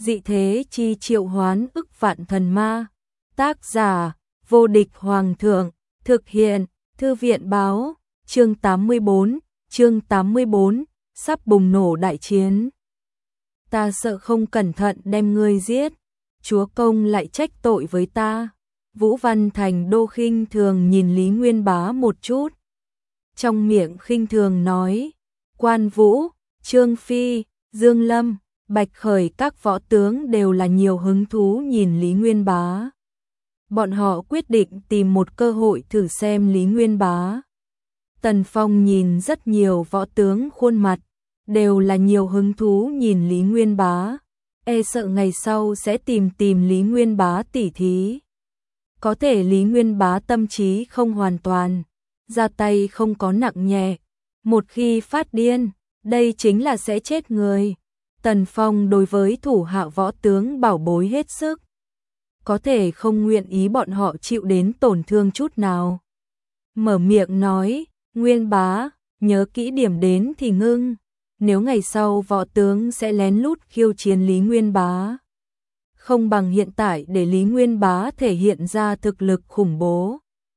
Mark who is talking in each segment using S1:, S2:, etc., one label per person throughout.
S1: dị thế chi triệu hoán ức vạn thần ma. Tác giả, vô địch hoàng thượng, thực hiện, thư viện báo, chương 84, sắp bùng nổ đại chiến. Ta sợ không cẩn thận đem ngươi giết, chúa công lại trách tội với ta. Vũ Văn Thành Đô khinh thường nhìn Lý Nguyên Bá một chút. Trong miệng khinh thường nói, Quan Vũ, Trương Phi, Dương Lâm, Bạch Khởi các võ tướng đều là nhiều hứng thú nhìn Lý Nguyên Bá. Bọn họ quyết định tìm một cơ hội thử xem Lý Nguyên Bá. Tần Phong nhìn rất nhiều võ tướng khuôn mặt, đều là nhiều hứng thú nhìn Lý Nguyên Bá, sợ ngày sau sẽ tìm Lý Nguyên Bá tỉ thí. Có thể Lý Nguyên Bá tâm trí không hoàn toàn, ra tay không có nặng nhẹ, một khi phát điên, đây chính là sẽ chết người. Tần Phong đối với thủ hạ võ tướng bảo bối hết sức, có thể không nguyện ý bọn họ chịu đến tổn thương chút nào. Mở miệng nói, Nguyên Bá, nhớ kỹ điểm đến thì ngưng, nếu ngày sau võ tướng sẽ lén lút khiêu chiến Lý Nguyên Bá. Không bằng hiện tại để Lý Nguyên Bá thể hiện ra thực lực khủng bố,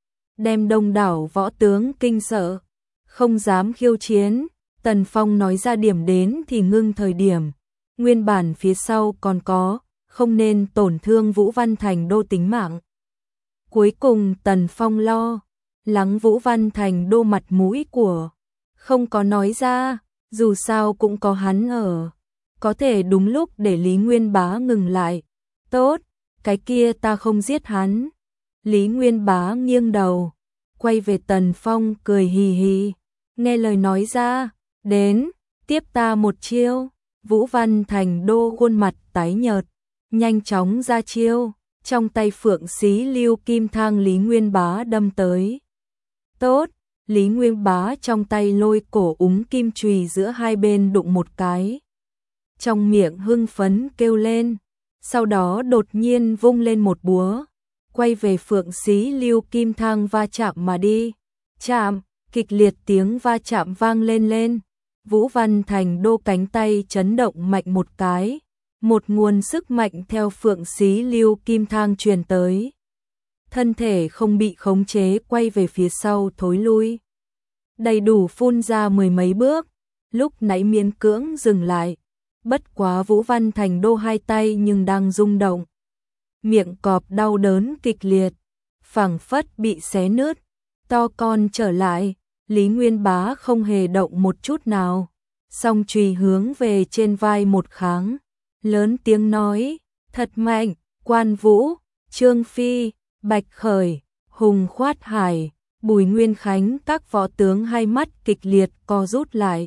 S1: đem đông đảo võ tướng kinh sợ, không dám khiêu chiến. Tần Phong nói ra điểm đến thì ngưng thời điểm, nguyên bản phía sau còn có, không nên tổn thương Vũ Văn Thành Đô tính mạng. Cuối cùng Tần Phong lo lắng Vũ Văn Thành Đô mặt mũi của, không có nói ra, dù sao cũng có hắn ở, có thể đúng lúc để Lý Nguyên Bá ngừng lại. Tốt, cái kia ta không giết hắn. Lý Nguyên Bá nghiêng đầu, quay về Tần Phong cười hì hì, nghe lời nói ra, đến, tiếp ta một chiêu. Vũ Văn Thành Đô khuôn mặt tái nhợt, nhanh chóng ra chiêu, trong tay phượng xí lưu kim thang Lý Nguyên Bá đâm tới. Tốt, Lý Nguyên Bá trong tay lôi cổ úng kim chùy giữa hai bên đụng một cái. Trong miệng hưng phấn kêu lên, sau đó đột nhiên vung lên một búa, quay về phượng xí lưu kim thang va chạm mà đi. Chạm, kịch liệt tiếng va chạm vang lên. Vũ Văn Thành Đô cánh tay chấn động mạnh một cái, một nguồn sức mạnh theo phượng xí lưu kim thang truyền tới. Thân thể không bị khống chế quay về phía sau thối lui, đầy đủ phun ra mười mấy bước, lúc nãy miễn cưỡng dừng lại. Bất quá Vũ Văn Thành Đô hai tay nhưng đang rung động, miệng cọp đau đớn kịch liệt, phảng phất bị xé nứt. To con trở lại, Lý Nguyên Bá không hề động một chút nào, song chùy hướng về trên vai một kháng, lớn tiếng nói, thật mạnh. Quan Vũ, Trương Phi, Bạch Khởi, Hùng Khoát Hải, Bùi Nguyên Khánh các võ tướng hai mắt kịch liệt co rút lại.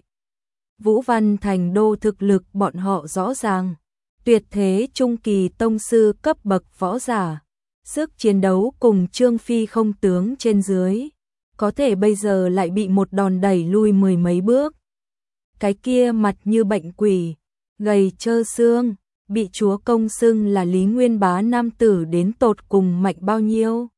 S1: Vũ Văn Thành Đô thực lực bọn họ rõ ràng, tuyệt thế trung kỳ tông sư cấp bậc võ giả, sức chiến đấu cùng Trương Phi không tướng trên dưới, có thể bây giờ lại bị một đòn đẩy lui mười mấy bước. Cái kia mặt như bệnh quỷ, gầy trơ xương, bị chúa công xưng là Lý Nguyên Bá nam tử đến tột cùng mạnh bao nhiêu.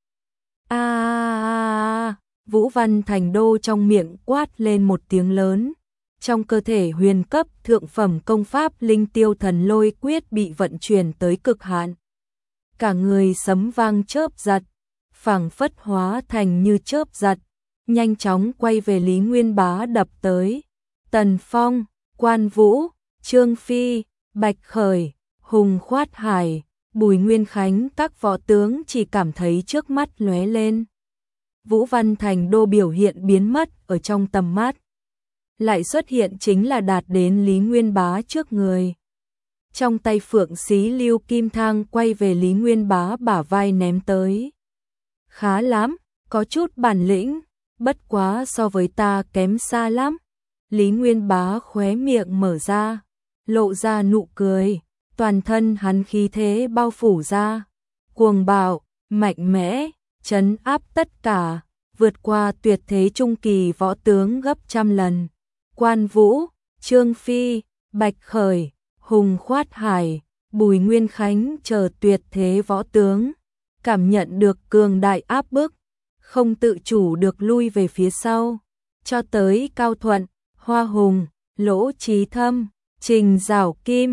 S1: Vũ Văn Thành Đô trong miệng quát lên một tiếng lớn, trong cơ thể huyền cấp thượng phẩm công pháp Linh Tiêu Thần Lôi Quyết bị vận chuyển tới cực hạn. Cả người sấm vang chớp giật, phảng phất hóa thành như chớp giật, nhanh chóng quay về Lý Nguyên Bá đập tới. Tần Phong, Quan Vũ, Trương Phi, Bạch Khởi, Hùng Khoát Hải, Bùi Nguyên Khánh các võ tướng chỉ cảm thấy trước mắt lóe lên. Vũ Văn Thành Đô biểu hiện biến mất ở trong tầm mắt, lại xuất hiện chính là đạt đến Lý Nguyên Bá trước người. Trong tay phượng xí lưu kim thang quay về Lý Nguyên Bá bả vai ném tới. Khá lắm, có chút bản lĩnh, bất quá so với ta kém xa lắm. Lý Nguyên Bá khóe miệng mở ra, lộ ra nụ cười, toàn thân hắn khí thế bao phủ ra, cuồng bạo, mạnh mẽ, trấn áp tất cả, vượt qua tuyệt thế trung kỳ võ tướng gấp trăm lần. Quan Vũ, Trương Phi, Bạch Khởi, Hùng Khoát Hải, Bùi Nguyên Khánh chờ tuyệt thế võ tướng, cảm nhận được cường đại áp bức, không tự chủ được lui về phía sau, cho tới Cao Thuận, Hoa Hùng, Lỗ Chí Thâm, Trình Giảo Kim,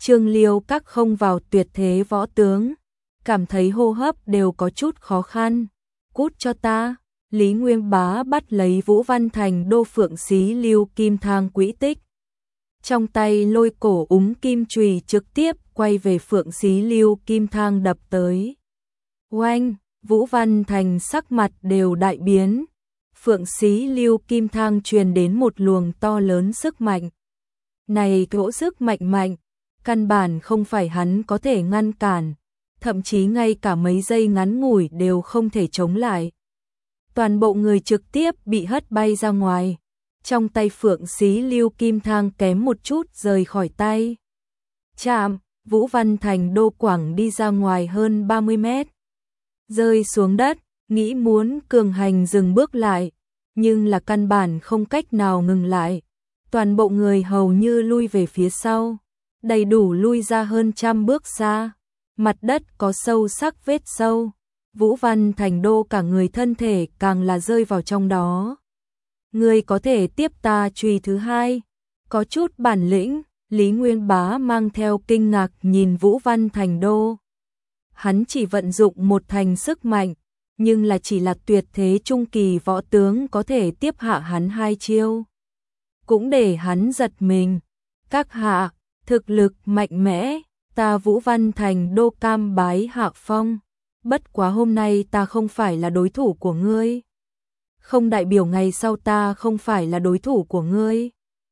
S1: Trương Liêu các không vào tuyệt thế võ tướng, cảm thấy hô hấp đều có chút khó khăn. Cút cho ta. Lý Nguyên Bá bắt lấy Vũ Văn Thành Đô Phượng Xí Lưu Kim Thang quỹ tích. Trong tay lôi cổ úng kim chùy trực tiếp quay về Phượng Xí Lưu Kim Thang đập tới. Oanh, Vũ Văn Thành sắc mặt đều đại biến. Phượng Xí Lưu Kim Thang truyền đến một luồng to lớn sức mạnh. Này cỗ sức mạnh mạnh, căn bản không phải hắn có thể ngăn cản, thậm chí ngay cả mấy giây ngắn ngủi đều không thể chống lại. Toàn bộ người trực tiếp bị hất bay ra ngoài. Trong tay Phượng Xí Lưu Kim Thang kém một chút rời khỏi tay. Chạm, Vũ Văn Thành Đô quẳng đi ra ngoài hơn 30 mét. Rơi xuống đất, nghĩ muốn cường hành dừng bước lại, nhưng là căn bản không cách nào ngừng lại. Toàn bộ người hầu như lui về phía sau, đầy đủ lui ra hơn 100 bước xa. Mặt đất có sâu sắc vết sâu. Vũ Văn Thành Đô cả người thân thể càng là rơi vào trong đó. Người có thể tiếp ta chùy thứ hai, có chút bản lĩnh. Lý Nguyên Bá mang theo kinh ngạc nhìn Vũ Văn Thành Đô. Hắn chỉ vận dụng một thành sức mạnh, nhưng là chỉ là tuyệt thế trung kỳ võ tướng có thể tiếp hạ hắn hai chiêu. Cũng để hắn giật mình. Các hạ, thực lực mạnh mẽ, ta Vũ Văn Thành Đô cam bái hạ phong. Bất quá hôm nay ta không phải là đối thủ của ngươi. Không đại biểu ngày sau ta không phải là đối thủ của ngươi.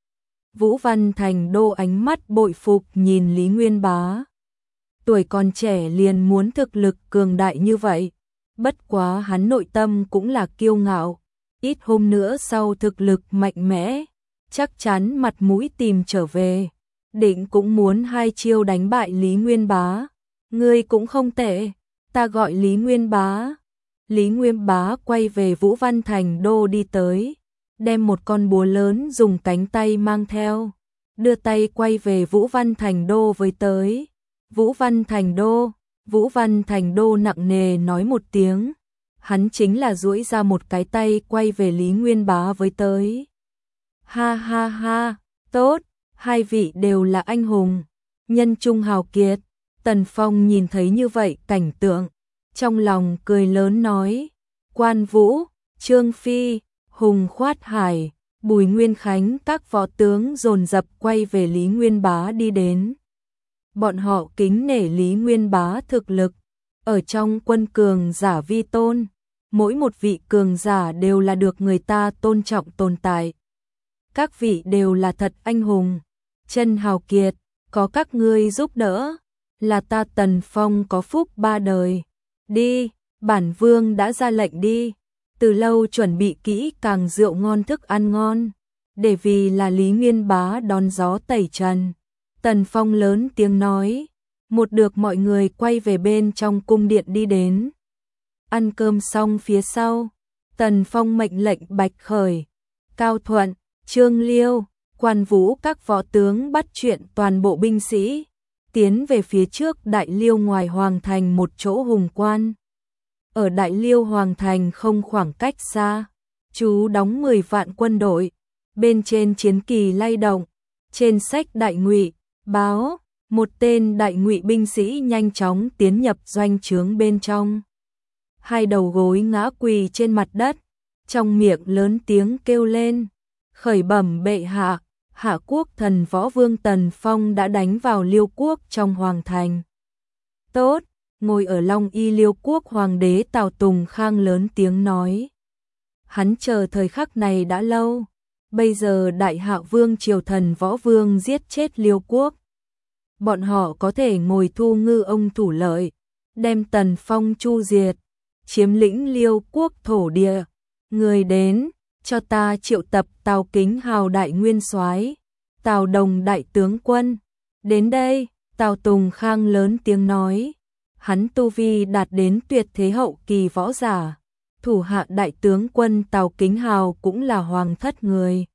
S1: Vũ Văn Thành Đô ánh mắt bội phục nhìn Lý Nguyên Bá. Tuổi còn trẻ liền muốn thực lực cường đại như vậy. Bất quá hắn nội tâm cũng là kiêu ngạo. Ít hôm nữa sau thực lực mạnh mẽ, chắc chắn mặt mũi tìm trở về. Định cũng muốn hai chiêu đánh bại Lý Nguyên Bá. Ngươi cũng không tệ, ta gọi Lý Nguyên Bá. Lý Nguyên Bá quay về Vũ Văn Thành Đô đi tới, đem một con búa lớn dùng cánh tay mang theo, đưa tay quay về Vũ Văn Thành Đô với tới. Vũ Văn Thành Đô, Vũ Văn Thành Đô nặng nề nói một tiếng, hắn chính là duỗi ra một cái tay quay về Lý Nguyên Bá với tới. Ha ha ha, tốt, hai vị đều là anh hùng, nhân trung hào kiệt. Tần Phong nhìn thấy như vậy cảnh tượng, trong lòng cười lớn nói, Quan Vũ, Trương Phi, Hùng Khoát Hải, Bùi Nguyên Khánh các võ tướng dồn dập quay về Lý Nguyên Bá đi đến. Bọn họ kính nể Lý Nguyên Bá thực lực, ở trong quân cường giả vi tôn, mỗi một vị cường giả đều là được người ta tôn trọng tồn tại. Các vị đều là thật anh hùng, chân hào kiệt, có các ngươi giúp đỡ, là ta Tần Phong có phúc ba đời. Đi, bản vương đã ra lệnh đi, từ lâu chuẩn bị kỹ càng rượu ngon thức ăn ngon, để vì là Lý Nguyên Bá đón gió tẩy trần. Tần Phong lớn tiếng nói, một được mọi người quay về bên trong cung điện đi đến. Ăn cơm xong phía sau, Tần Phong mệnh lệnh Bạch Khởi, Cao Thuận, Trương Liêu, Quan Vũ các võ tướng bắt chuyện toàn bộ binh sĩ, tiến về phía trước Đại Liêu ngoài Hoàng Thành một chỗ hùng quan. Ở Đại Liêu Hoàng Thành không khoảng cách xa, chú đóng 10 vạn quân đội, bên trên chiến kỳ lay động, trên sách Đại Ngụy báo, một tên Đại Ngụy binh sĩ nhanh chóng tiến nhập doanh trướng bên trong. Hai đầu gối ngã quỳ trên mặt đất, trong miệng lớn tiếng kêu lên, khởi bẩm bệ hạ, Hạ quốc thần võ vương Tần Phong đã đánh vào Liêu quốc trong Hoàng Thành. Tốt, ngồi ở Long Y Liêu quốc hoàng đế Tào Tùng Khang lớn tiếng nói. Hắn chờ thời khắc này đã lâu, bây giờ Đại Hạ vương triều thần võ vương giết chết Liêu quốc. Bọn họ có thể ngồi thu ngư ông thủ lợi, đem Tần Phong chu diệt, chiếm lĩnh Liêu quốc thổ địa. Người đến, cho ta triệu tập Tào Kính Hào đại nguyên soái, Tào Đồng đại tướng quân. Đến đây, Tào Tùng Khang lớn tiếng nói. Hắn tu vi đạt đến tuyệt thế hậu kỳ võ giả, thủ hạ đại tướng quân Tào Kính Hào cũng là hoàng thất người.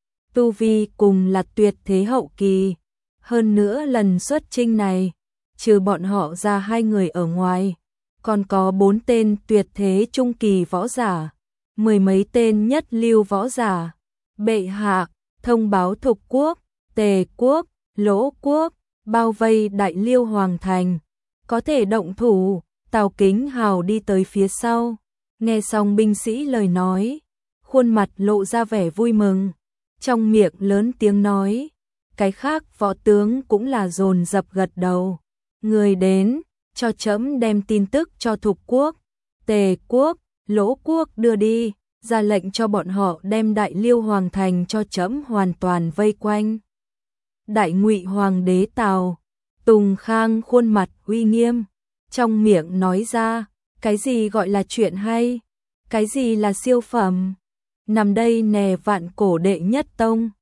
S1: Tu vi cùng là tuyệt thế hậu kỳ, hơn nữa lần xuất chinh này, trừ bọn họ ra hai người ở ngoài, còn có 4 tên tuyệt thế trung kỳ võ giả, 10 mấy tên nhất lưu võ giả. Bệ hạ, thông báo Thục quốc, Tề quốc, Lỗ quốc, bao vây Đại Liêu Hoàng thành, có thể động thủ. Tào Kính Hào đi tới phía sau, nghe xong binh sĩ lời nói, khuôn mặt lộ ra vẻ vui mừng, trong miệng lớn tiếng nói, cái khác võ tướng cũng là dồn dập gật đầu. Người đến, cho trẫm đem tin tức cho Thục quốc, Tề quốc, Lỗ quốc đưa đi, ra lệnh cho bọn họ đem Đại Liêu Hoàng thành cho trẫm hoàn toàn vây quanh. Đại Ngụy Hoàng đế Tào Tùng Khang khuôn mặt uy nghiêm, trong miệng nói ra, cái gì gọi là chuyện hay, cái gì là siêu phẩm, nằm đây nè vạn cổ đệ nhất tông.